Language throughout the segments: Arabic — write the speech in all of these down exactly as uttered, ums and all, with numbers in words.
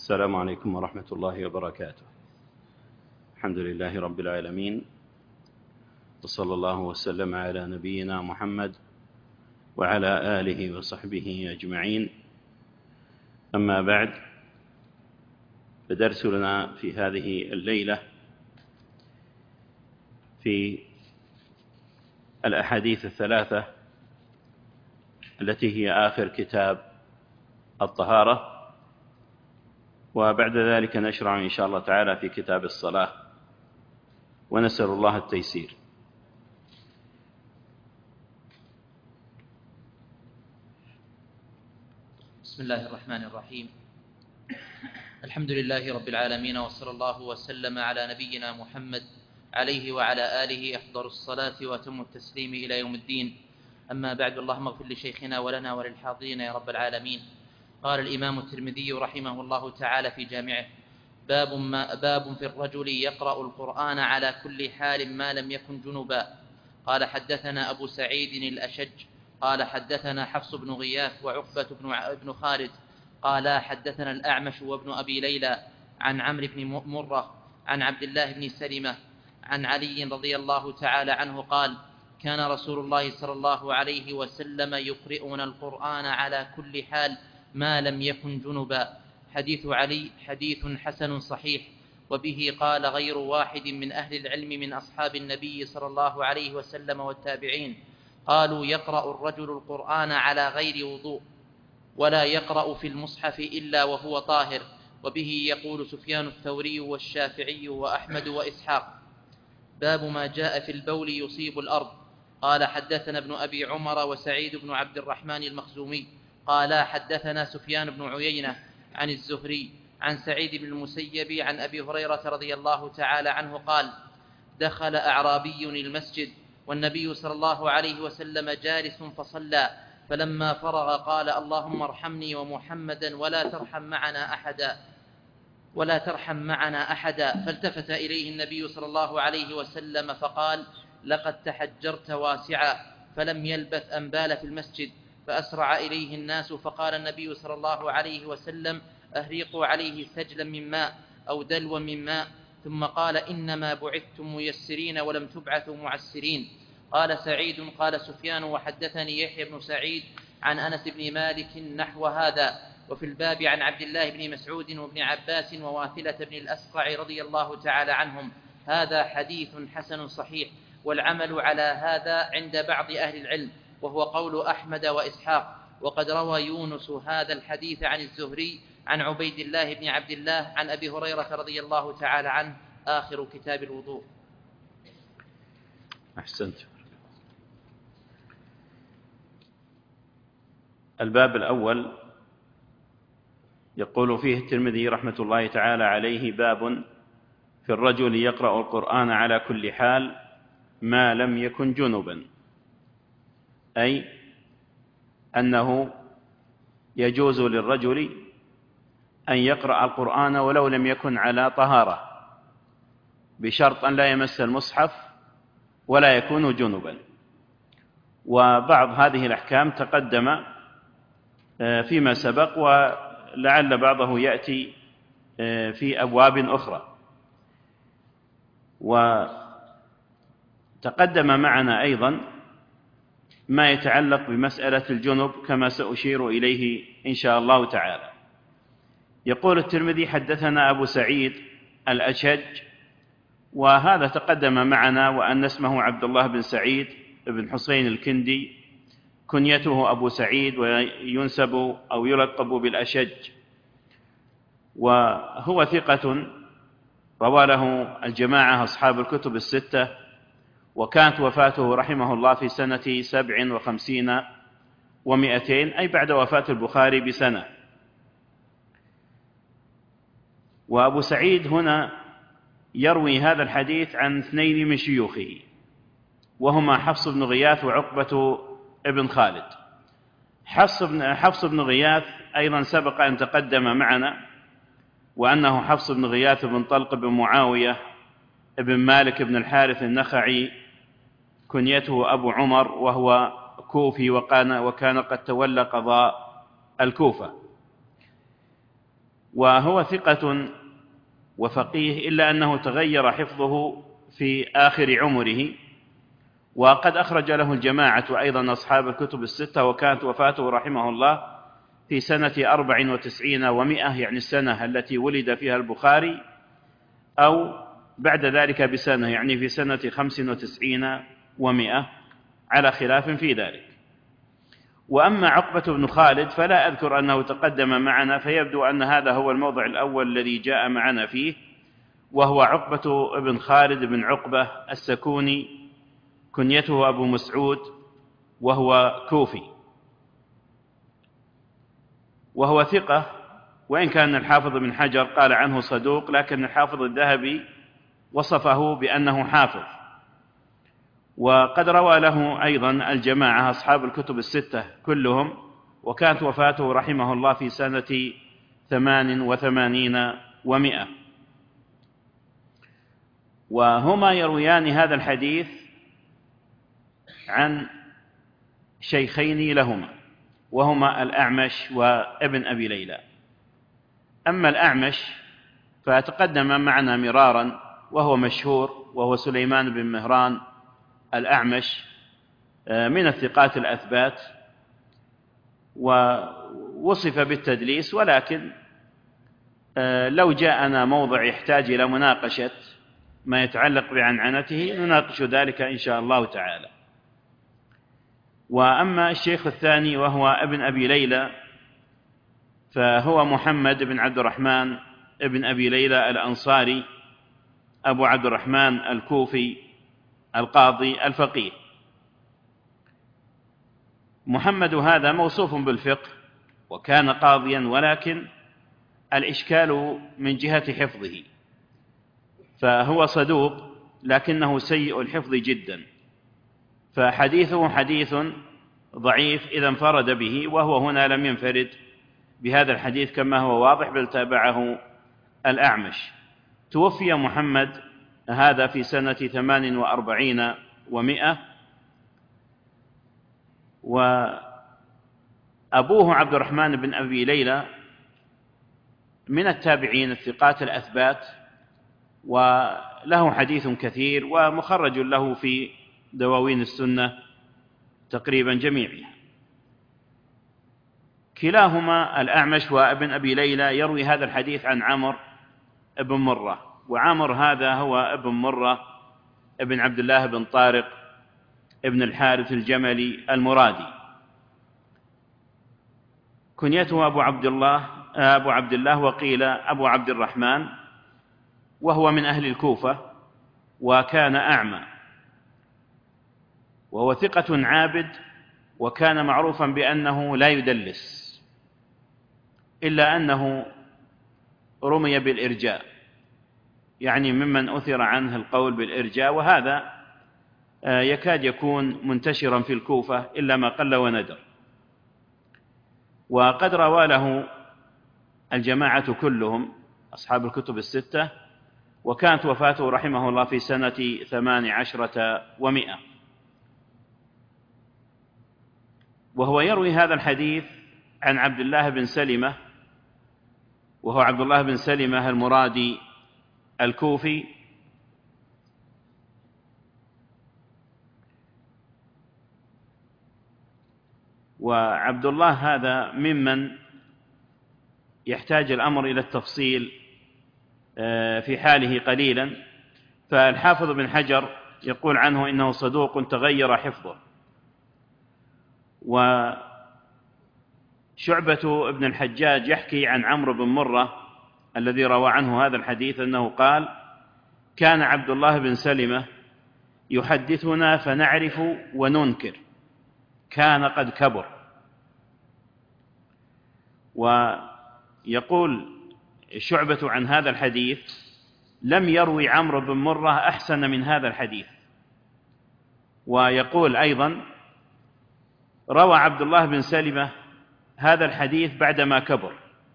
السلام عليكم ورحمة الله وبركاته. الحمد لله رب العالمين، وصلى الله وسلم على نبينا محمد وعلى آله وصحبه أجمعين. أما بعد، فدرسنا في هذه الليلة في الأحاديث الثلاثة التي هي آخر كتاب الطهارة، وبعد ذلك نشرع إن شاء الله تعالى في كتاب الصلاة، ونسأل الله التيسير. بسم الله الرحمن الرحيم. الحمد لله رب العالمين، وصلى الله وسلم على نبينا محمد عليه وعلى آله أفضل الصلاة وأتم التسليم إلى يوم الدين. أما بعد، اللهم اغفر لشيخنا ولنا وللحاضرين يا رب العالمين. قال الإمام الترمذي رحمه الله تعالى في جامعه: باب, ما باب في الرجل يقرأ القرآن على كل حال ما لم يكن جنبا. قال: حدثنا أبو سعيد الأشج قال حدثنا حفص بن غياث وعقبة بن خالد قال حدثنا الأعمش وابن أبي ليلى عن عمرو بن مرة عن عبد الله بن سلمة عن علي رضي الله تعالى عنه قال: كان رسول الله صلى الله عليه وسلم يقرئنا القرآن على كل حال ما لم يكن جنبا. حديث علي حديث حسن صحيح، وبه قال غير واحد من أهل العلم من أصحاب النبي صلى الله عليه وسلم والتابعين. قالوا: يقرأ الرجل القرآن على غير وضوء، ولا يقرأ في المصحف إلا وهو طاهر، وبه يقول سفيان الثوري والشافعي وأحمد وإسحاق. باب ما جاء في البول يصيب الأرض. قال: حدثنا ابن أبي عمر وسعيد بن عبد الرحمن المخزومي قال حدثنا سفيان بن عيينة عن الزهري عن سعيد بن المسيب عن أبي هريرة رضي الله تعالى عنه قال: دخل أعرابي المسجد والنبي صلى الله عليه وسلم جالس فصلى، فلما فرغ قال: اللهم ارحمني ومحمدا ولا ترحم معنا أحدا ولا ترحم معنا أحدا. فالتفت إليه النبي صلى الله عليه وسلم فقال: لقد تحجرت واسعا. فلم يلبث أن بال في المسجد، فأسرع إليه الناس، فقال النبي صلى الله عليه وسلم: أهريقوا عليه سجلا من ماء أو دلوا من ماء. ثم قال: إنما بعثتم ميسرين ولم تبعثوا معسرين. قال سعيد: قال سفيان وحدثني يحيى بن سعيد عن أنس بن مالك نحو هذا. وفي الباب عن عبد الله بن مسعود وابن عباس وواثلة بن الأسقع رضي الله تعالى عنهم. هذا حديث حسن صحيح، والعمل على هذا عند بعض أهل العلم، وهو قول أحمد وإسحاق. وقد روى يونس هذا الحديث عن الزهري عن عبيد الله بن عبد الله عن أبي هريرة رضي الله تعالى عنه. آخر كتاب الوضوء. أحسنت. الباب الأول يقول فيه الترمذي رحمة الله تعالى عليه: باب في الرجل يقرأ القرآن على كل حال ما لم يكن جنبا، أي أنه يجوز للرجل أن يقرأ القرآن ولو لم يكن على طهارة، بشرط أن لا يمس المصحف ولا يكون جنبا. وبعض هذه الأحكام تقدم فيما سبق، ولعل بعضه يأتي في أبواب أخرى. وتقدم معنا أيضا ما يتعلق بمسألة الجنب كما سأشير إليه إن شاء الله تعالى. يقول الترمذي: حدثنا أبو سعيد الأشج، وهذا تقدم معنا وأن اسمه عبد الله بن سعيد بن حسين الكندي، كنيته أبو سعيد، وينسب أو يلقب بالأشج، وهو ثقة روى له الجماعة أصحاب الكتب الستة. وكانت وفاته رحمه الله في سنة سبع وخمسين ومائتين، أي بعد وفاة البخاري بسنة. وأبو سعيد هنا يروي هذا الحديث عن اثنين من شيوخه، وهما حفص بن غياث وعقبة ابن خالد. حفص بن, حفص بن غياث أيضا سبق أن تقدم معنا، وأنه حفص بن غياث بن طلق بن معاوية ابن مالك بن الحارث النخعي، كنيته أبو عمر، وهو كوفي، وكان, وكان قد تولى قضاء الكوفة. وهو ثقة وفقيه، إلا أنه تغير حفظه في آخر عمره، وقد أخرج له الجماعة أيضا أصحاب الكتب الستة، وكانت وفاته رحمه الله في سنة أربع وتسعين ومائة، يعني السنة التي ولد فيها البخاري، أو بعد ذلك بسنة، يعني في سنة خمس وتسعين ومائة، على خلاف في ذلك. وأما عقبة بن خالد فلا أذكر أنه تقدم معنا، فيبدو أن هذا هو الموضع الأول الذي جاء معنا فيه، وهو عقبة بن خالد بن عقبة السكوني، كنيته أبو مسعود، وهو كوفي، وهو ثقة، وإن كان الحافظ بن حجر قال عنه صدوق، لكن الحافظ الذهبي وصفه بأنه حافظ. وقد روى له أيضا الجماعة أصحاب الكتب الستة كلهم، وكانت وفاته رحمه الله في سنة ثمان وثمانين ومائة. وهما يرويان هذا الحديث عن شيخين لهما، وهما الأعمش وابن أبي ليلى. أما الأعمش فتقدم معنا مرارا، وهو مشهور، وهو سليمان بن مهران الأعمش، من الثقات الأثبات، ووصف بالتدليس، ولكن لو جاءنا موضع يحتاج إلى مناقشة ما يتعلق بعنعنته نناقش ذلك إن شاء الله تعالى. وأما الشيخ الثاني وهو ابن أبي ليلى، فهو محمد بن عبد الرحمن ابن أبي ليلى الأنصاري، أبو عبد الرحمن الكوفي، القاضي الفقيه. محمد هذا موصوف بالفقه وكان قاضيا، ولكن الإشكال من جهة حفظه، فهو صدوق لكنه سيء الحفظ جدا، فحديثه حديث ضعيف إذا انفرد به، وهو هنا لم ينفرد بهذا الحديث كما هو واضح، بل تابعه الأعمش. توفي محمد هذا في سنة ثمان وأربعين ومائة، وأبوه عبد الرحمن بن أبي ليلى من التابعين الثقات الأثبات، وله حديث كثير، ومخرج له في دواوين السنة تقريبا جميعها. كلاهما الأعمش وابن أبي ليلى يروي هذا الحديث عن عمرو بن مرة، وعمر هذا هو ابن مرة ابن عبد الله بن طارق ابن الحارث الجملي المرادي، كنيته أبو عبد الله أبو عبد الله وقيل أبو عبد الرحمن، وهو من أهل الكوفة، وكان أعمى، وهو ثقة عابد، وكان معروفا بأنه لا يدلس، إلا أنه رمي بالإرجاء، يعني ممن أثر عنه القول بالإرجاء، وهذا يكاد يكون منتشرا في الكوفة إلا ما قل وندر. وقد روى له الجماعة كلهم أصحاب الكتب الستة، وكانت وفاته رحمه الله في سنة ثمان عشرة ومائة. وهو يروي هذا الحديث عن عبد الله بن سلمة، وهو عبد الله بن سلمة المرادي الكوفي، وعبد الله هذا ممن يحتاج الأمر إلى التفصيل في حاله قليلا، فالحافظ بن حجر يقول عنه إنه صدوق تغير حفظه. وشعبة ابن الحجاج يحكي عن عمرو بن مرة الذي روى عنه هذا الحديث أنه قال: كان عبد الله بن سلمة يحدثنا فنعرف وننكر، كان قد كبر. ويقول شعبة عن هذا الحديث: لم يروي عمرو بن مرة أحسن من هذا الحديث. ويقول أيضا: روى عبد الله بن سلمة هذا الحديث بعدما كبر.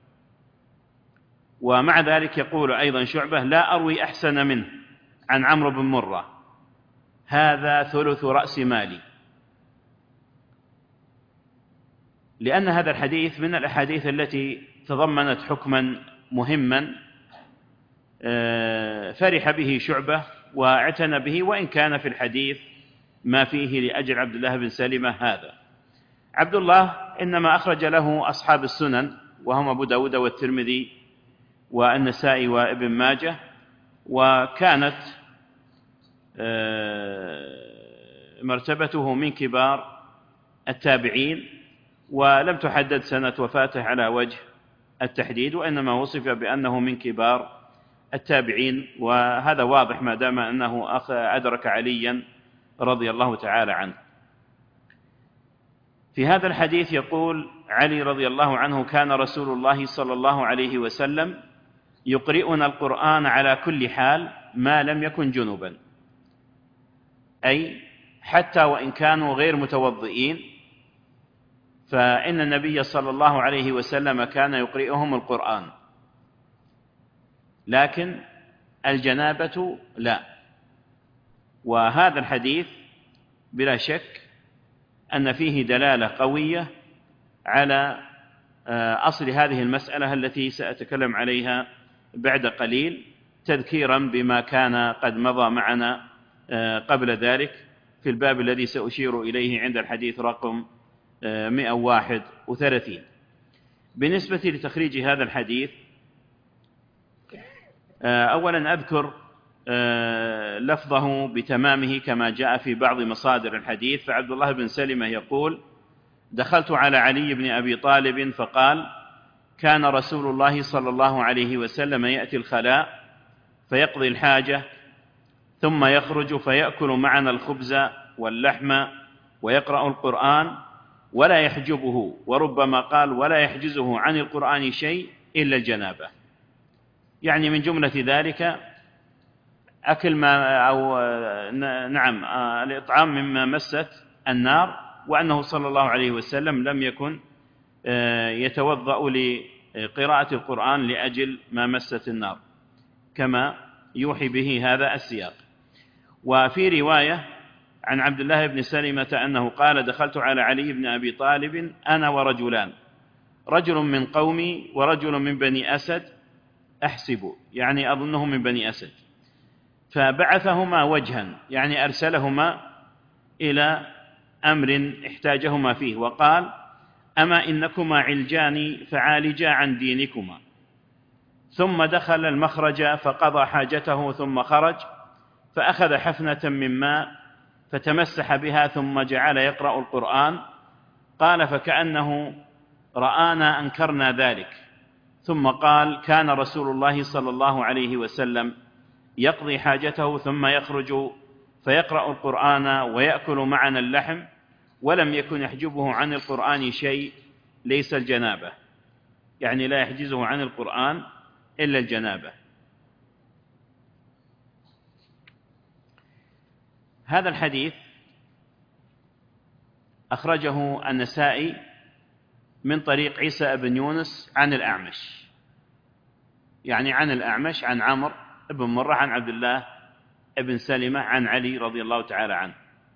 ومع ذلك يقول أيضا شعبة: لا أروي أحسن منه عن عمرو بن مرة، هذا ثلث رأس مالي. لأن هذا الحديث من الأحاديث التي تضمنت حكما مهما فرح به شعبة واعتنى به، وإن كان في الحديث ما فيه لأجل عبد الله بن سلمة هذا. عبد الله إنما أخرج له أصحاب السنن وهم أبو داود والترمذي والنسائي وابن ماجه، وكانت مرتبته من كبار التابعين، ولم تحدد سنة وفاته على وجه التحديد، وإنما وصف بأنه من كبار التابعين، وهذا واضح ما دام أنه أدرك عليا رضي الله تعالى عنه. في هذا الحديث يقول علي رضي الله عنه: كان رسول الله صلى الله عليه وسلم يقرئنا القرآن على كل حال ما لم يكن جنبا، أي حتى وإن كانوا غير متوضئين، فإن النبي صلى الله عليه وسلم كان يقرئهم القرآن، لكن الجنابة لا. وهذا الحديث بلا شك أن فيه دلالة قوية على أصل هذه المسألة التي سأتكلم عليها بعد قليل، تذكيرا بما كان قد مضى معنا قبل ذلك في الباب الذي سأشير إليه عند الحديث رقم مئة وواحد وثلاثين. بالنسبة لتخريج هذا الحديث، أولا أذكر لفظه بتمامه كما جاء في بعض مصادر الحديث. فعبد الله بن سلمة يقول: دخلت على علي بن أبي طالب فقال: كان رسول الله صلى الله عليه وسلم يأتي الخلاء فيقضي الحاجة ثم يخرج فيأكل معنا الخبز واللحم ويقرأ القرآن ولا يحجبه، وربما قال: ولا يحجزه عن القرآن شيء إلا الجنابة. يعني من جملة ذلك أكل ما أو نعم الإطعام مما مست النار، وأنه صلى الله عليه وسلم لم يكن يتوضأ لقراءة القرآن لأجل ما مست النار، كما يوحي به هذا السياق. وفي رواية عن عبد الله بن سلمة أنه قال: دخلت على علي بن أبي طالب أنا ورجلان، رجل من قومي ورجل من بني أسد أحسب، يعني أظنه من بني أسد، فبعثهما وجها، يعني أرسلهما إلى أمر احتاجهما فيه، وقال: أما إنكما علجان فعالجا عن دينكما. ثم دخل المخرج فقضى حاجته ثم خرج فأخذ حفنة من ماء فتمسح بها ثم جعل يقرأ القرآن. قال: فكأنه رآنا أنكرنا ذلك، ثم قال: كان رسول الله صلى الله عليه وسلم يقضي حاجته ثم يخرج فيقرأ القرآن ويأكل معنا اللحم، ولم يكن يحجبه عن القرآن شيء ليس الجنابة، يعني لا يحجزه عن القرآن إلا الجنابة. هذا الحديث أخرجه النسائي من طريق عيسى بن يونس عن الأعمش، يعني عن الأعمش عن عمرو بن مرة عن عبد الله بن سلمة عن علي رضي الله تعالى عنه.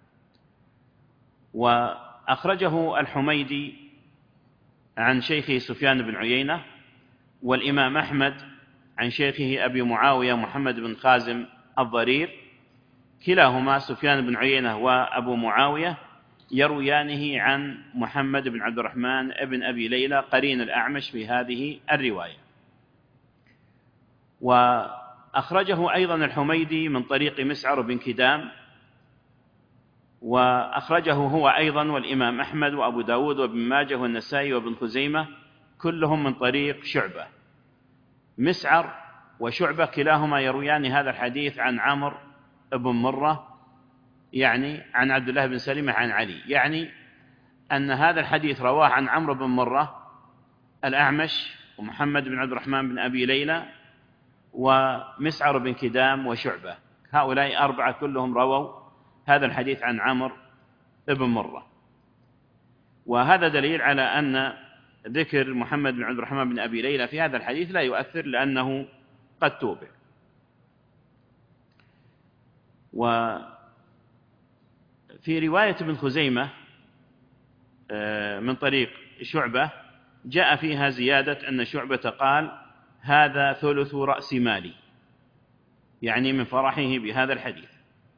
وأخرجه الحميدي عن شيخه سفيان بن عيينة، والإمام أحمد عن شيخه أبي معاوية محمد بن خازم الضرير، كلاهما سفيان بن عيينة وأبو معاوية يرويانه عن محمد بن عبد الرحمن بن أبي ليلى قرين الأعمش في هذه الرواية. وأخرجه أيضا الحميدي من طريق مسعر بن كدام، وأخرجه هو أيضا والإمام أحمد وأبو داود وابن ماجه والنسائي وابن خزيمة، كلهم من طريق شعبة. مسعر وشعبة كلاهما يرويان هذا الحديث عن عمرو بن مرة، يعني عن عبد الله بن سلمة عن علي، يعني أن هذا الحديث رواه عن عمرو بن مرة الأعمش ومحمد بن عبد الرحمن بن أبي ليلى ومسعر بن كدام وشعبة، هؤلاء أربعة كلهم رووا هذا الحديث عن عمرو بن مرة. وهذا دليل على أن ذكر محمد بن عبد الرحمن بن أبي ليلى في هذا الحديث لا يؤثر، لأنه قد توبع. وفي رواية ابن خزيمة من طريق شعبة جاء فيها زيادة أن شعبة قال: هذا ثلث رأس مالي، يعني من فرحه بهذا الحديث.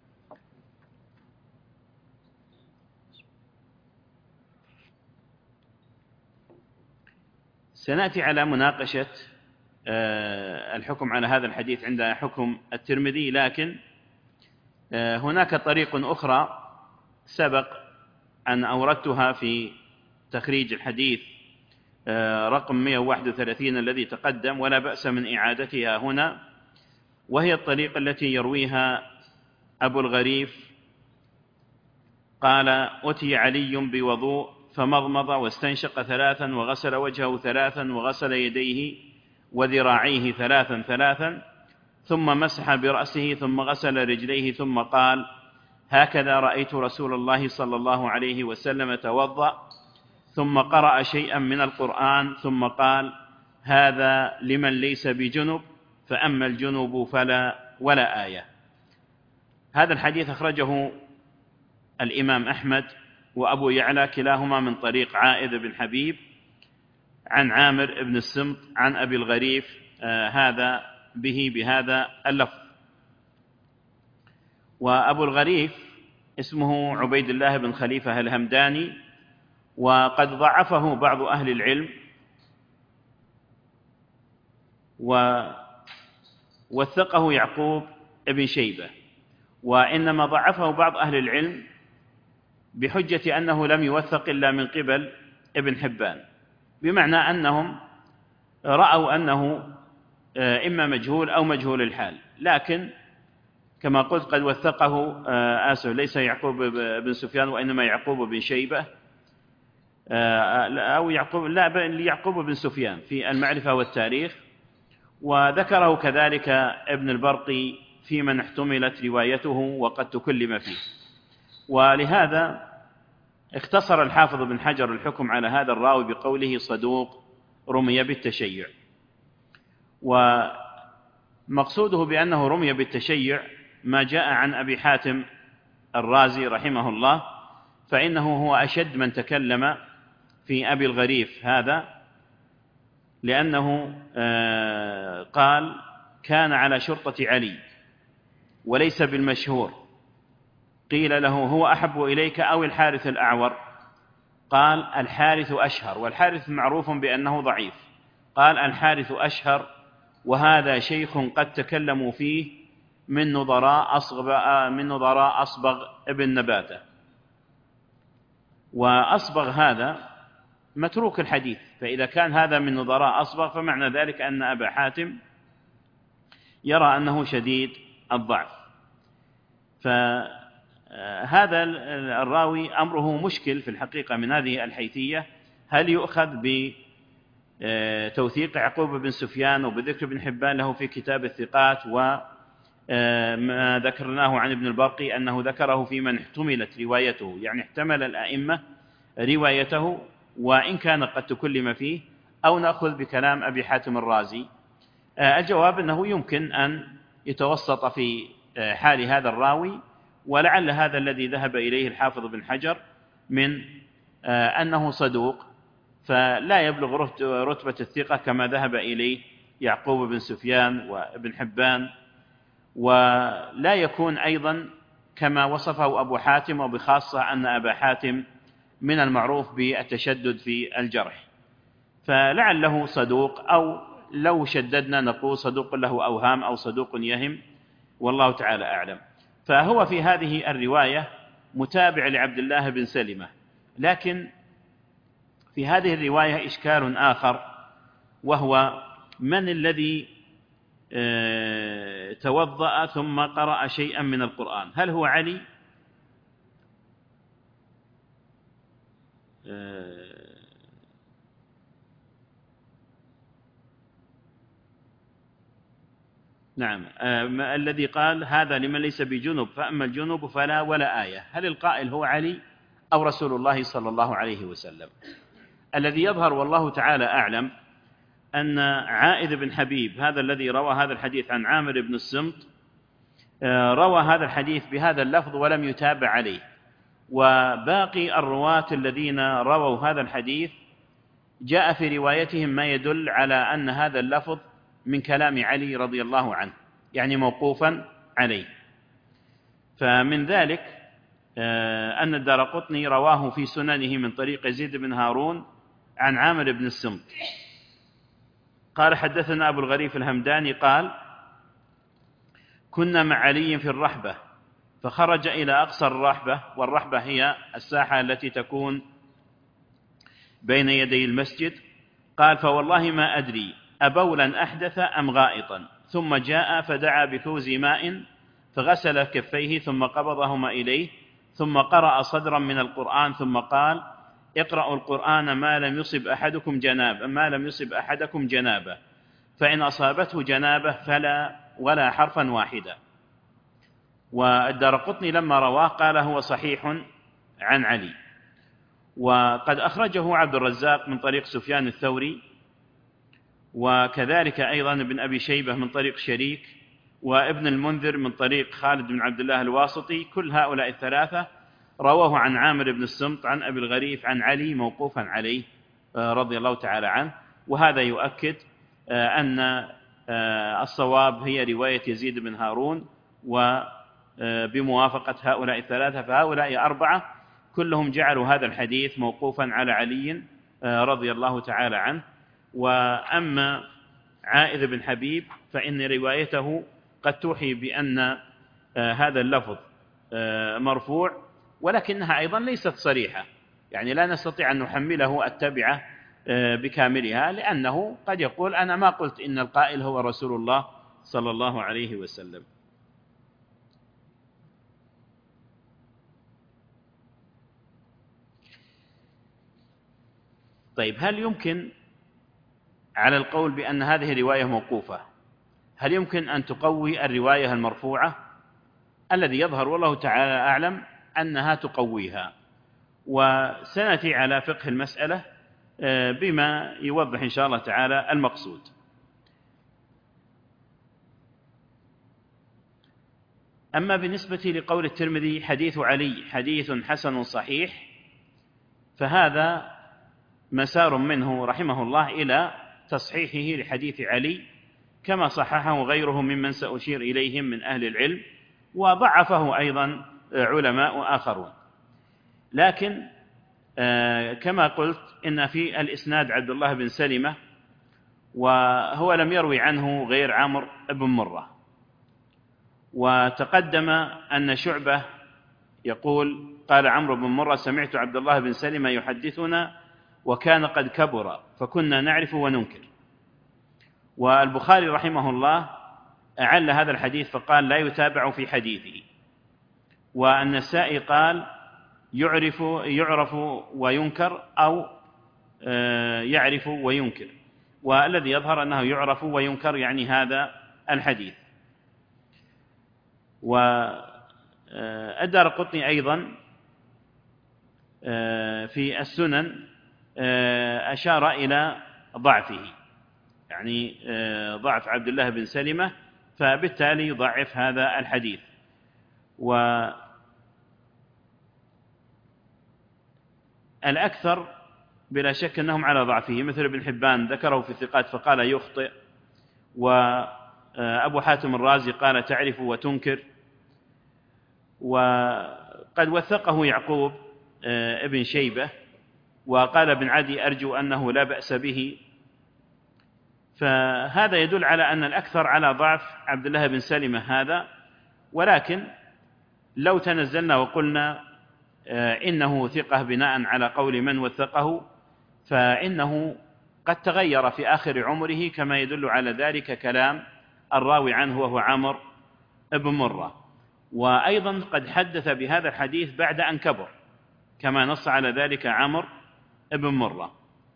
سنأتي على مناقشة الحكم على هذا الحديث عند حكم الترمذي، لكن هناك طريق أخرى سبق أن أوردتها في تخريج الحديث رقم مئة وواحد وثلاثين الذي تقدم، ولا بأس من إعادتها هنا، وهي الطريقة التي يرويها أبو الغريف قال: أتي علي بوضوء فمضمض واستنشق ثلاثا وغسل وجهه ثلاثا وغسل يديه وذراعيه ثلاثا ثلاثا ثم مسح برأسه ثم غسل رجليه ثم قال: هكذا رأيت رسول الله صلى الله عليه وسلم توضأ، ثم قرأ شيئا من القرآن ثم قال: هذا لمن ليس بجنب، فأما الجنب فلا ولا آية. هذا الحديث أخرجه الإمام أحمد وأبو يعلى كلاهما من طريق عائذ بن حبيب عن عامر بن السمط عن أبي الغريف آه هذا به بهذا اللفظ. وأبو الغريف اسمه عبيد الله بن خليفة الهمداني، وقد ضعفه بعض أهل العلم ووثقه يعقوب بن شيبة، وإنما ضعفه بعض أهل العلم بحجة أنه لم يوثق إلا من قبل ابن حبان، بمعنى أنهم رأوا أنه إما مجهول أو مجهول الحال. لكن كما قلت قد وثقه آسف ليس يعقوب بن سفيان وإنما يعقوب بن شيبة أو يعقوب لا بل يعقوب بن سفيان في المعرفة والتاريخ، وذكره كذلك ابن البرقي في من احتملت روايته وقد تكلم فيه. ولهذا اختصر الحافظ بن حجر الحكم على هذا الراوي بقوله: صدوق رمي بالتشيع. ومقصوده بأنه رمي بالتشيع ما جاء عن أبي حاتم الرازي رحمه الله، فإنه هو أشد من تكلم في أبي الغريف هذا، لأنه قال: كان على شرطة علي وليس بالمشهور. قيل له: هو أحب إليك أو الحارث الأعور؟ قال: الحارث أشهر، والحارث معروف بأنه ضعيف. قال: الحارث أشهر، وهذا شيخ قد تكلموا فيه من نظراء أصبغ, من نظراء أصبغ ابن نباتة. وأصبغ هذا متروك الحديث، فإذا كان هذا من نظراء أصبغ فمعنى ذلك أن أبا حاتم يرى أنه شديد الضعف. فهذا الراوي أمره مشكل في الحقيقة من هذه الحيثية: هل يؤخذ بتوثيق يعقوب بن سفيان وبذكر ابن حبان له في كتاب الثقات، وما ذكرناه عن ابن البرقي أنه ذكره في من احتملت روايته، يعني احتمل الأئمة روايته وإن كان قد تكلم فيه، أو نأخذ بكلام أبي حاتم الرازي؟ الجواب أنه يمكن أن يتوسط في حال هذا الراوي، ولعل هذا الذي ذهب إليه الحافظ بن حجر من أنه صدوق فلا يبلغ رتبة الثقة كما ذهب إليه يعقوب بن سفيان وابن حبان، ولا يكون أيضا كما وصفه أبو حاتم، وبخاصة أن أبا حاتم من المعروف بالتشدد في الجرح، فلعله صدوق، أو لو شددنا نقول صدوق له أوهام أو صدوق يهم، والله تعالى أعلم. فهو في هذه الرواية متابع لعبد الله بن سلمة، لكن في هذه الرواية إشكال آخر، وهو من الذي توضأ ثم قرأ شيئا من القرآن؟ هل هو علي؟ نعم، الذي قال: هذا لمن ليس بجنب، فأما الجنب فلا ولا آية. هل القائل هو علي أو رسول الله صلى الله عليه وسلم؟ الذي يظهر والله تعالى أعلم أن عائذ بن حبيب هذا الذي روى هذا الحديث عن عامر بن السمط روى هذا الحديث بهذا اللفظ ولم يتابع عليه، وباقي الرواة الذين رووا هذا الحديث جاء في روايتهم ما يدل على أن هذا اللفظ من كلام علي رضي الله عنه، يعني موقوفا عليه. فمن ذلك أن الدارقطني رواه في سننه من طريق يزيد بن هارون عن عامر بن الصمت قال حدثنا أبو الغريف الهمداني قال كنا مع علي في الرحبة فخرج إلى أقصى الرحبة، والرحبة هي الساحة التي تكون بين يدي المسجد. قال فوالله ما أدري أبولا أحدث أم غائطا، ثم جاء فدعا بكوز ماء فغسل كفيه ثم قبضهما إليه، ثم قرأ صدرا من القرآن ثم قال اقرأوا القرآن ما لم يصب أحدكم جنابة ما لم يصب أحدكم جنابة فإن أصابته جنابة فلا ولا حرفا واحدا. والدارقطني لما رواه قال هو صحيح عن علي. وقد أخرجه عبد الرزاق من طريق سفيان الثوري، وكذلك أيضا ابن أبي شيبة من طريق شريك، وابن المنذر من طريق خالد بن عبد الله الواسطي. كل هؤلاء الثلاثة رواه عن عامر بن الصمت عن أبي الغريف عن علي موقوفا عليه رضي الله تعالى عنه. وهذا يؤكد أن الصواب هي رواية يزيد بن هارون وبموافقة هؤلاء الثلاثة، فهؤلاء أربعة كلهم جعلوا هذا الحديث موقوفا على علي رضي الله تعالى عنه. وأما عائذ بن حبيب فإن روايته قد توحي بأن هذا اللفظ مرفوع، ولكنها أيضا ليست صريحة، يعني لا نستطيع أن نحمله التبعة بكاملها، لأنه قد يقول أنا ما قلت إن القائل هو رسول الله صلى الله عليه وسلم. طيب، هل يمكن على القول بأن هذه رواية موقوفة هل يمكن أن تقوي الرواية المرفوعة؟ الذي يظهر والله تعالى أعلم أنها تقويها، وسنأتي على فقه المسألة بما يوضح إن شاء الله تعالى المقصود. أما بالنسبة لقول الترمذي حديث علي حديث حسن صحيح، فهذا مسار منه رحمه الله إلى تصحيحه لحديث علي كما صححه غيره ممن سأشير إليهم من أهل العلم، وضعفه أيضا علماء آخرون. لكن كما قلت إن في الإسناد عبد الله بن سلمة، وهو لم يروي عنه غير عمرو بن مرة. وتقدم أن شعبة يقول قال عمرو بن مرة سمعت عبد الله بن سلمة يحدثنا وكان قد كبر فكنا نعرف وننكر. والبخاري رحمه الله أعل هذا الحديث فقال لا يتابع في حديثه. والنسائي قال يعرف يعرف وينكر أو يعرف وينكر، والذي يظهر أنه يعرف وينكر يعني هذا الحديث. والدارقطني أيضا في السنن أشار إلى ضعفه، يعني ضعف عبد الله بن سلمة، فبالتالي يضعف هذا الحديث. والأكثر بلا شك أنهم على ضعفه، مثل ابن حبان ذكره في الثقات فقال يخطئ، وأبو حاتم الرازي قال تعرف وتنكر، وقد وثقه يعقوب ابن شيبة وقال ابن عدي أرجو أنه لا بأس به. فهذا يدل على أن الأكثر على ضعف عبد الله بن سلمة هذا. ولكن لو تنزلنا وقلنا إنه ثقة بناء على قول من وثقه، فإنه قد تغير في آخر عمره كما يدل على ذلك كلام الراوي عنه وهو عمرو بن مرة. وأيضا قد حدث بهذا الحديث بعد أن كبر كما نص على ذلك عمرو بن مرة.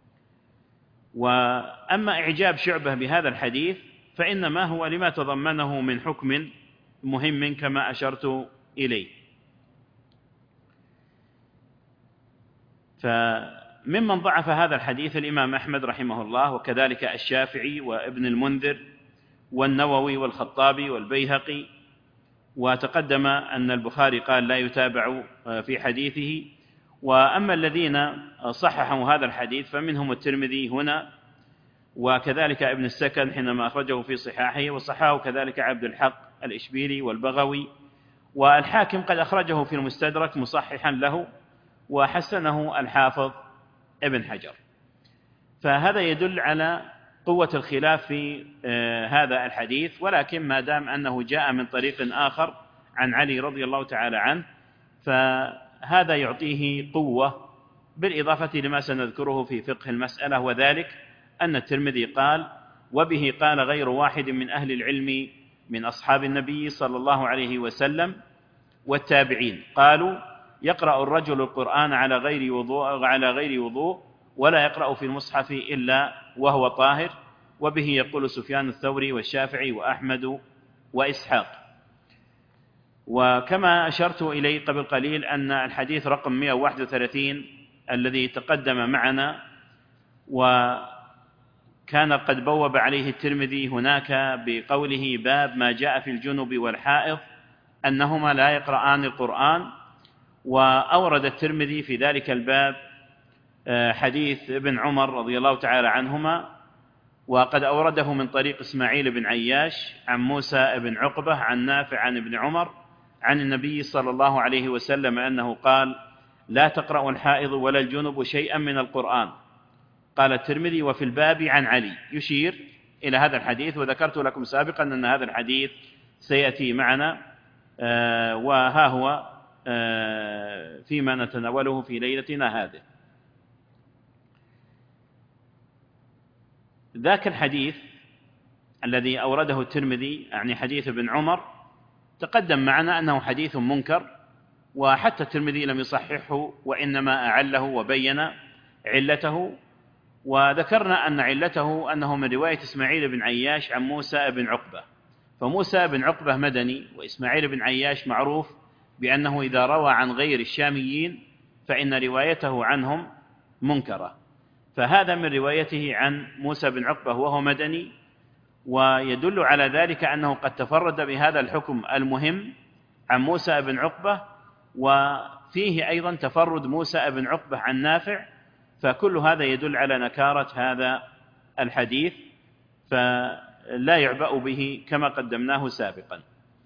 وأما إعجاب شعبة بهذا الحديث فإنما هو لما تضمنه من حكم مهم كما أشرت إليه. فممن ضعف هذا الحديث الإمام أحمد رحمه الله، وكذلك الشافعي وابن المنذر والنووي والخطابي والبيهقي. وتقدم أن البخاري قال لا يتابع في حديثه. وأما الذين صححوا هذا الحديث فمنهم الترمذي هنا، وكذلك ابن السكن حينما أخرجه في صحاحه، وصححه كذلك عبد الحق الإشبيلي والبغوي، والحاكم قد أخرجه في المستدرك مصححا له، وحسنه الحافظ ابن حجر. فهذا يدل على قوة الخلاف في هذا الحديث، ولكن ما دام أنه جاء من طريق آخر عن علي رضي الله تعالى عنه فهذا يعطيه قوة، بالإضافة لما سنذكره في فقه المسألة، وذلك أن الترمذي قال: وبه قال غير واحد من أهل العلم من أصحاب النبي صلى الله عليه وسلم والتابعين قالوا: يقرأ الرجل القرآن على غير وضوء على غير وضوء ولا يقرأ في المصحف إلا وهو طاهر. وبه يقول سفيان الثوري والشافعي وأحمد وإسحاق. وكما أشرت إليه قبل قليل أن الحديث رقم مئة وواحد وثلاثين الذي تقدم معنا وكان قد بوب عليه الترمذي هناك بقوله: باب ما جاء في الجنب والحائض أنهما لا يقرآن القرآن. وأورد الترمذي في ذلك الباب حديث ابن عمر رضي الله تعالى عنهما، وقد أورده من طريق إسماعيل بن عياش عن موسى بن عقبة عن نافع عن ابن عمر عن النبي صلى الله عليه وسلم أنه قال: لا تقرأ الحائض ولا الجنب شيئا من القرآن. قال الترمذي: وفي الباب عن علي، يشير إلى هذا الحديث. وذكرت لكم سابقا أن هذا الحديث سيأتي معنا، وها هو فيما نتناوله في ليلتنا هذه. ذاك الحديث الذي أورده الترمذي، يعني حديث ابن عمر، تقدم معنا أنه حديث منكر، وحتى الترمذي لم يصححه وإنما أعله وبين علته. وذكرنا أن علته أنه من رواية إسماعيل بن عياش عن موسى بن عقبة، فموسى بن عقبة مدني، وإسماعيل بن عياش معروف بأنه إذا روى عن غير الشاميين فإن روايته عنهم منكرة، فهذا من روايته عن موسى بن عقبة وهو مدني. ويدل على ذلك أنه قد تفرد بهذا الحكم المهم عن موسى بن عقبة، وفيه أيضا تفرد موسى بن عقبة عن نافع، فكل هذا يدل على نكارة هذا الحديث، فلا يعبأ به كما قدمناه سابقا،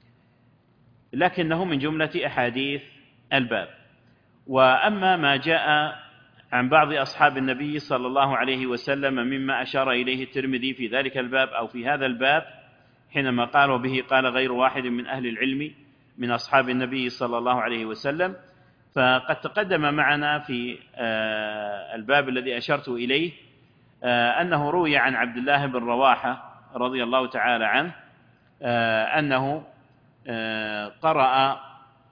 لكنه من جملة أحاديث الباب. وأما ما جاء عن بعض أصحاب النبي صلى الله عليه وسلم مما أشار إليه الترمذي في ذلك الباب أو في هذا الباب، حينما قال: وبه قال غير واحد من أهل العلم من أصحاب النبي صلى الله عليه وسلم، فقد تقدم معنا في الباب الذي أشرت إليه أنه روي عن عبد الله بن رواحة رضي الله تعالى عنه أنه قرأ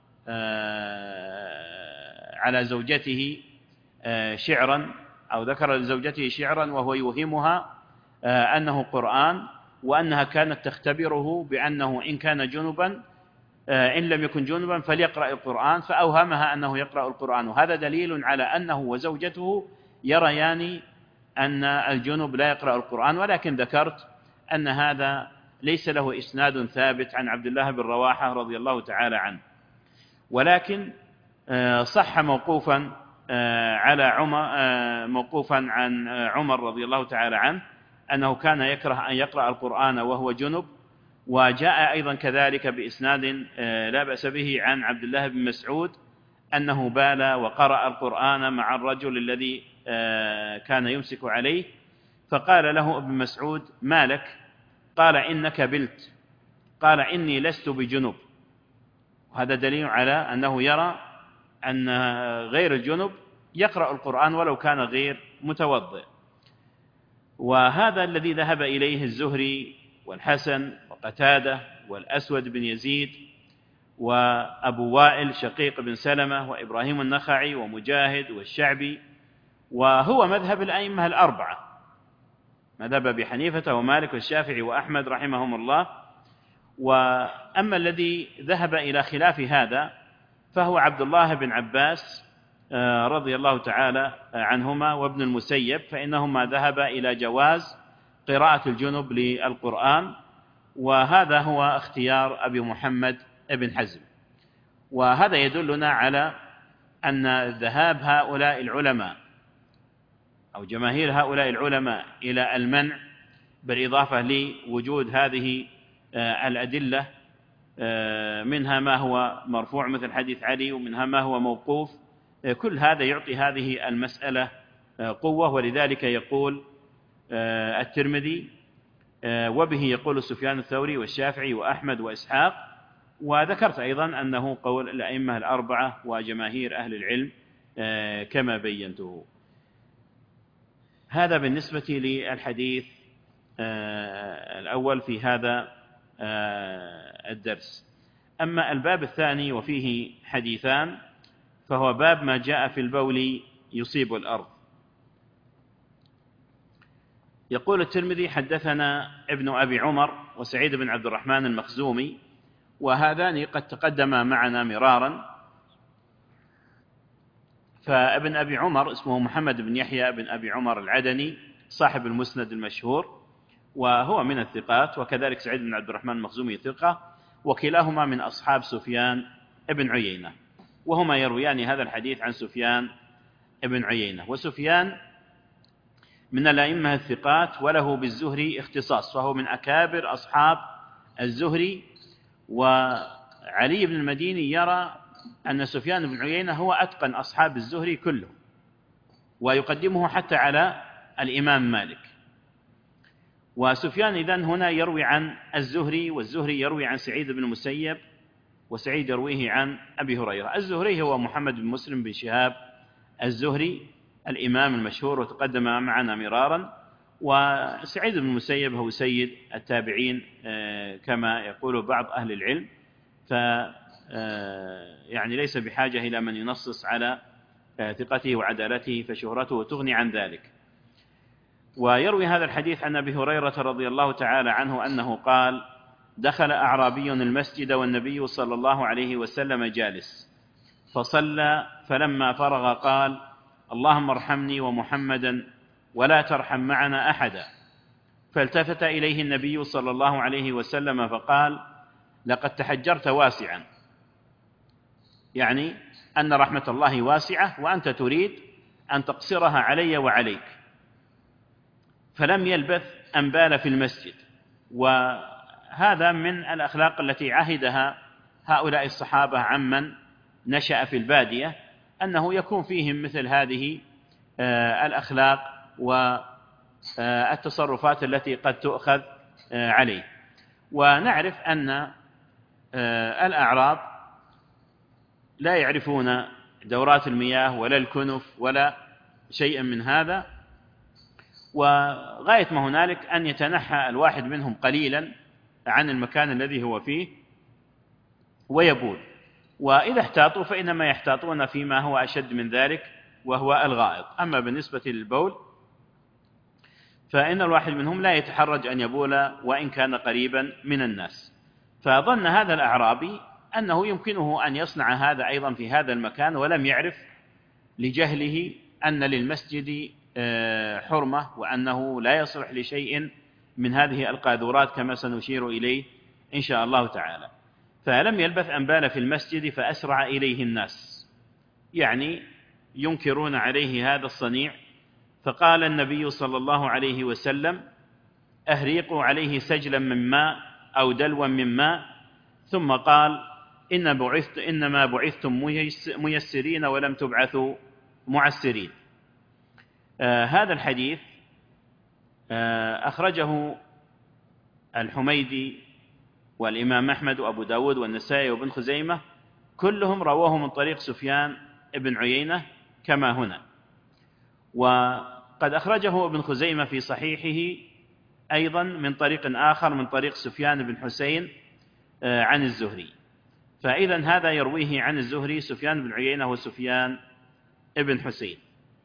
على زوجته شعرا، أو ذكر لزوجته شعرا وهو يوهمها أنه قرآن، وأنها كانت تختبره بأنه إن كان جنبا إن لم يكن جنبا فليقرأ القرآن، فأوهمها أنه يقرأ القرآن. وهذا دليل على أنه وزوجته يريان أن الجنب لا يقرأ القرآن، ولكن ذكرت أن هذا ليس له إسناد ثابت عن عبد الله بن رواحة رضي الله تعالى عنه، ولكن صح موقوفا على عمر موقوفا عن عمر رضي الله تعالى عنه أنه كان يكره أن يقرأ القرآن وهو جنب. وجاء أيضا كذلك بإسناد لا بأس به عن عبد الله بن مسعود أنه بال وقرأ القرآن مع الرجل الذي كان يمسك عليه، فقال له ابن مسعود: ما لك؟ قال: إنك بلت. قال: إني لست بجنب. وهذا دليل على أنه يرى أن غير الجنب يقرأ القرآن ولو كان غير متوضئ. وهذا الذي ذهب إليه الزهري والحسن وقتادة والأسود بن يزيد وأبو وائل شقيق بن سلمة وإبراهيم النخعي ومجاهد والشعبي، وهو مذهب الأئمة الأربعة، مذهب أبي حنيفة ومالك والشافعي وأحمد رحمهم الله. وأما الذي ذهب إلى خلاف هذا فهو عبد الله بن عباس رضي الله تعالى عنهما وابن المسيب، فإنهما ذهبا إلى جواز قراءة الجنب للقرآن، وهذا هو اختيار أبي محمد ابن حزم. وهذا يدلنا على أن ذهاب هؤلاء العلماء أو جماهير هؤلاء العلماء إلى المنع بالإضافة لوجود هذه الأدلة، منها ما هو مرفوع مثل حديث علي، ومنها ما هو موقوف. كل هذا يعطي هذه المسألة قوة. ولذلك يقول الترمذي: وبه يقول سفيان الثوري والشافعي وأحمد وإسحاق. وذكرت أيضا أنه قول الأئمة الأربعة وجماهير أهل العلم كما بينته. هذا بالنسبة للحديث الأول في هذا الدرس. أما الباب الثاني وفيه حديثان، فهو باب ما جاء في البول يصيب الأرض. يقول الترمذي: حدثنا ابن أبي عمر وسعيد بن عبد الرحمن المخزومي، وهذان قد تقدما معنا مرارا. فابن أبي عمر اسمه محمد بن يحيى بن أبي عمر العدني صاحب المسند المشهور، وهو من الثقات، وكذلك سعيد بن عبد الرحمن المخزومي ثقة، وكلاهما من أصحاب سفيان بن عيينة، وهما يرويان هذا الحديث عن سفيان بن عيينة. وسفيان من الأئمة الثقات، وله بالزهري اختصاص، وهو من أكابر أصحاب الزهري. وعلي بن المديني يرى أن سفيان بن عيينة هو أتقن أصحاب الزهري كله، ويقدمه حتى على الإمام مالك. وسفيان إذن هنا يروي عن الزهري، والزهري يروي عن سعيد بن المسيب، وسعيد يرويه عن أبي هريرة. الزهري هو محمد بن مسلم بن شهاب الزهري الإمام المشهور، وتقدم معنا مرارا. وسعيد بن المسيب هو سيد التابعين كما يقول بعض أهل العلم، ف يعني ليس بحاجة إلى من ينصص على ثقته وعدالته، فشهرته تغني عن ذلك. ويروي هذا الحديث عن أبي هريرة رضي الله تعالى عنه أنه قال: دخل أعرابي المسجد والنبي صلى الله عليه وسلم جالس، فصلى، فلما فرغ قال: اللهم ارحمني ومحمدا ولا ترحم معنا أحدا. فالتفت إليه النبي صلى الله عليه وسلم فقال: لقد تحجرت واسعا، يعني أن رحمة الله واسعة وأنت تريد أن تقصرها علي وعليك. فلم يلبث أن بال في المسجد. وهذا من الأخلاق التي عهدها هؤلاء الصحابة عمن نشأ في البادية، أنه يكون فيهم مثل هذه الأخلاق والتصرفات التي قد تؤخذ عليه. ونعرف أن الأعراب لا يعرفون دورات المياه ولا الكنف ولا شيء من هذا، وغاية ما هنالك أن يتنحى الواحد منهم قليلا عن المكان الذي هو فيه ويبول. وإذا احتاطوا فإنما يحتاطون فيما هو أشد من ذلك، وهو الغائط. أما بالنسبة للبول فإن الواحد منهم لا يتحرج أن يبول وإن كان قريبا من الناس. فظن هذا الأعرابي أنه يمكنه أن يصنع هذا أيضا في هذا المكان، ولم يعرف لجهله أن للمسجد حرمة، وأنه لا يصلح لشيء من هذه القاذورات كما سنشير إليه إن شاء الله تعالى. فلم يلبث أن بال في المسجد فأسرع إليه الناس، يعني ينكرون عليه هذا الصنيع. فقال النبي صلى الله عليه وسلم: أهريقوا عليه سجلا من ماء أو دلوا من ماء. ثم قال: إن بعثت إنما بعثتم ميسرين ولم تبعثوا معسرين. آه هذا الحديث آه أخرجه الحميدي والإمام أحمد وأبو داود والنسائي وابن خزيمة، كلهم رواه من طريق سفيان بن عيينة كما هنا. وقد أخرجه ابن خزيمة في صحيحه أيضا من طريق آخر من طريق سفيان بن حسين عن الزهري. فإذا هذا يرويه عن الزهري سفيان بن عيينة وسفيان بن حسين.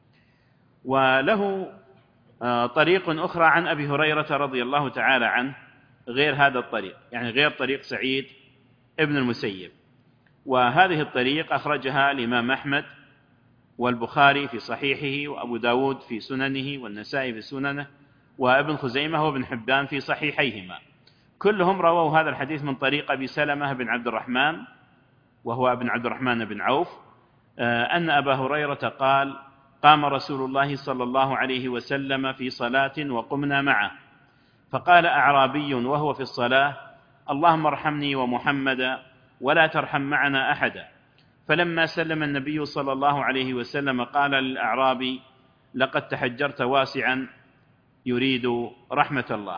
وله طريق أخرى عن أبي هريرة رضي الله تعالى عنه غير هذا الطريق، يعني غير طريق سعيد بن المسيب. وهذه الطريق أخرجها الإمام أحمد والبخاري في صحيحه، وأبو داود في سننه، والنسائي في سننه، وابن خزيمة وابن حبان في صحيحيهما. كلهم رووا هذا الحديث من طريق أبي سلمة بن عبد الرحمن، وهو ابن عبد الرحمن بن عوف، أن أبا هريرة قال: قام رسول الله صلى الله عليه وسلم في صلاة وقمنا معه، فقال أعرابي وهو في الصلاة: اللهم ارحمني ومحمدا ولا ترحم معنا أحدا. فلما سلم النبي صلى الله عليه وسلم قال للأعرابي: لقد تحجرت واسعا يريد رحمة الله.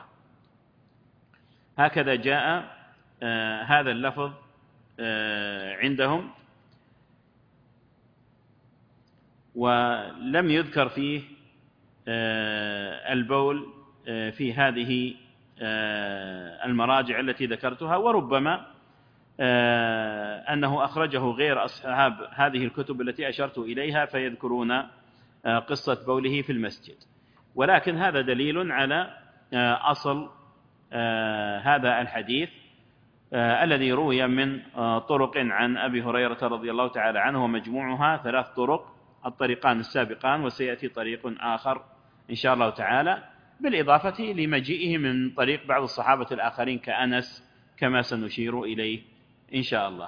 هكذا جاء آه هذا اللفظ آه عندهم، ولم يذكر فيه آه البول آه في هذه آه المراجع التي ذكرتها، وربما آه أنه أخرجه غير أصحاب هذه الكتب التي أشرت إليها فيذكرون آه قصة بوله في المسجد. ولكن هذا دليل على آه أصل آه هذا الحديث آه الذي روي من آه طرق عن أبي هريرة رضي الله تعالى عنه، ومجموعها ثلاث طرق، الطريقان السابقان، وسيأتي طريق آخر إن شاء الله تعالى، بالإضافة لمجيئه من طريق بعض الصحابة الآخرين كأنس، كما سنشير إليه إن شاء الله.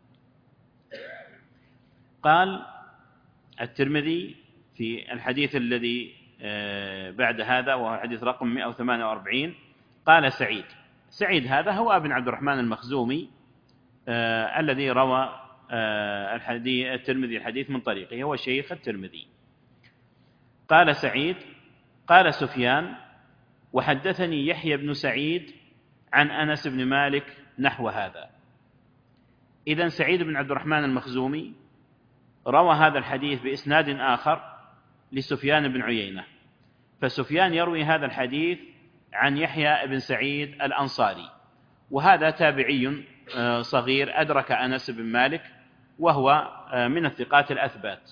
قال الترمذي في الحديث الذي بعد هذا، وهو حديث رقم مئة وثمانية وأربعين، قال سعيد. سعيد هذا هو ابن عبد الرحمن المخزومي آه الذي روى آه الحديث الترمذي الحديث من طريقه، هو شيخ الترمذي. قال سعيد: قال سفيان: وحدثني يحيى بن سعيد عن أنس بن مالك نحو هذا. إذن سعيد بن عبد الرحمن المخزومي روى هذا الحديث بإسناد آخر لسفيان بن عيينة، فسفيان يروي هذا الحديث عن يحيى بن سعيد الأنصاري، وهذا تابعي صغير أدرك أنس بن مالك، وهو من الثقات الأثبات.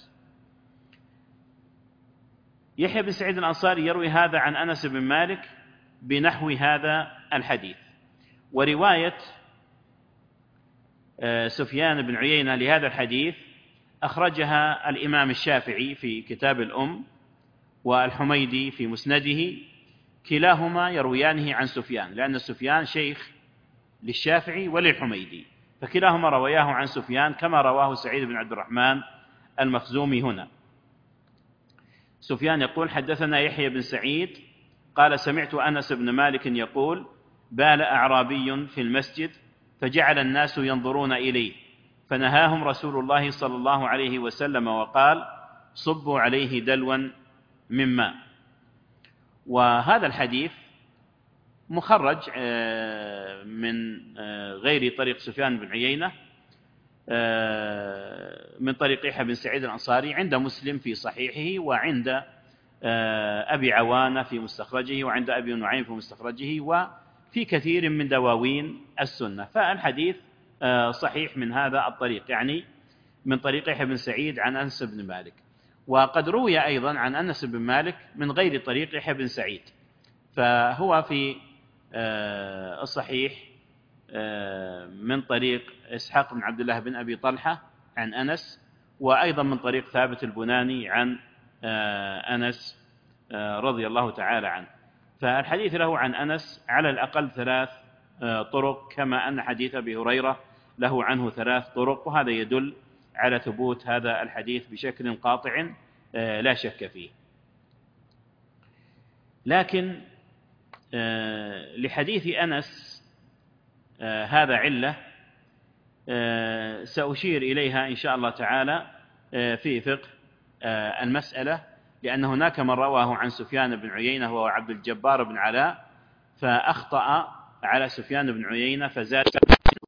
يحيى بن سعيد الأنصاري يروي هذا عن أنس بن مالك بنحو هذا الحديث. ورواية سفيان بن عيينة لهذا الحديث أخرجها الإمام الشافعي في كتاب الأم، والحميدي في مسنده، كلاهما يرويانه عن سفيان، لأن سفيان شيخ للشافعي وللحميدي، فكلاهما رواياه عن سفيان كما رواه سعيد بن عبد الرحمن المخزومي هنا. سفيان يقول: حدثنا يحيى بن سعيد قال: سمعت أنس بن مالك يقول: بال أعرابي في المسجد فجعل الناس ينظرون إليه، فنهاهم رسول الله صلى الله عليه وسلم وقال: صبوا عليه دلوا من ماء. وهذا الحديث مخرج من غير طريق سفيان بن عيينة من طريق يحيى بن سعيد الأنصاري عند مسلم في صحيحه، وعند أبي عوانة في مستخرجه، وعند أبي نعيم في مستخرجه، وفي كثير من دواوين السنة. فالحديث صحيح من هذا الطريق، يعني من طريق يحيى بن سعيد عن أنس بن مالك. وقد روي أيضا عن أنس بن مالك من غير طريق يحيى بن سعيد، فهو في الصحيح من طريق إسحاق بن عبد الله بن أبي طلحة عن أنس، وأيضا من طريق ثابت البناني عن أنس رضي الله تعالى عنه. فالحديث له عن أنس على الأقل ثلاث طرق، كما أن حديث أبي هريرة له عنه ثلاث طرق، وهذا يدل على ثبوت هذا الحديث بشكل قاطع لا شك فيه. لكن لحديث أنس هذا علة سأشير إليها إن شاء الله تعالى في فقه المسألة، لأن هناك من رواه عن سفيان بن عيينة وهو عبد الجبار بن علاء، فأخطأ على سفيان بن عيينة فزاد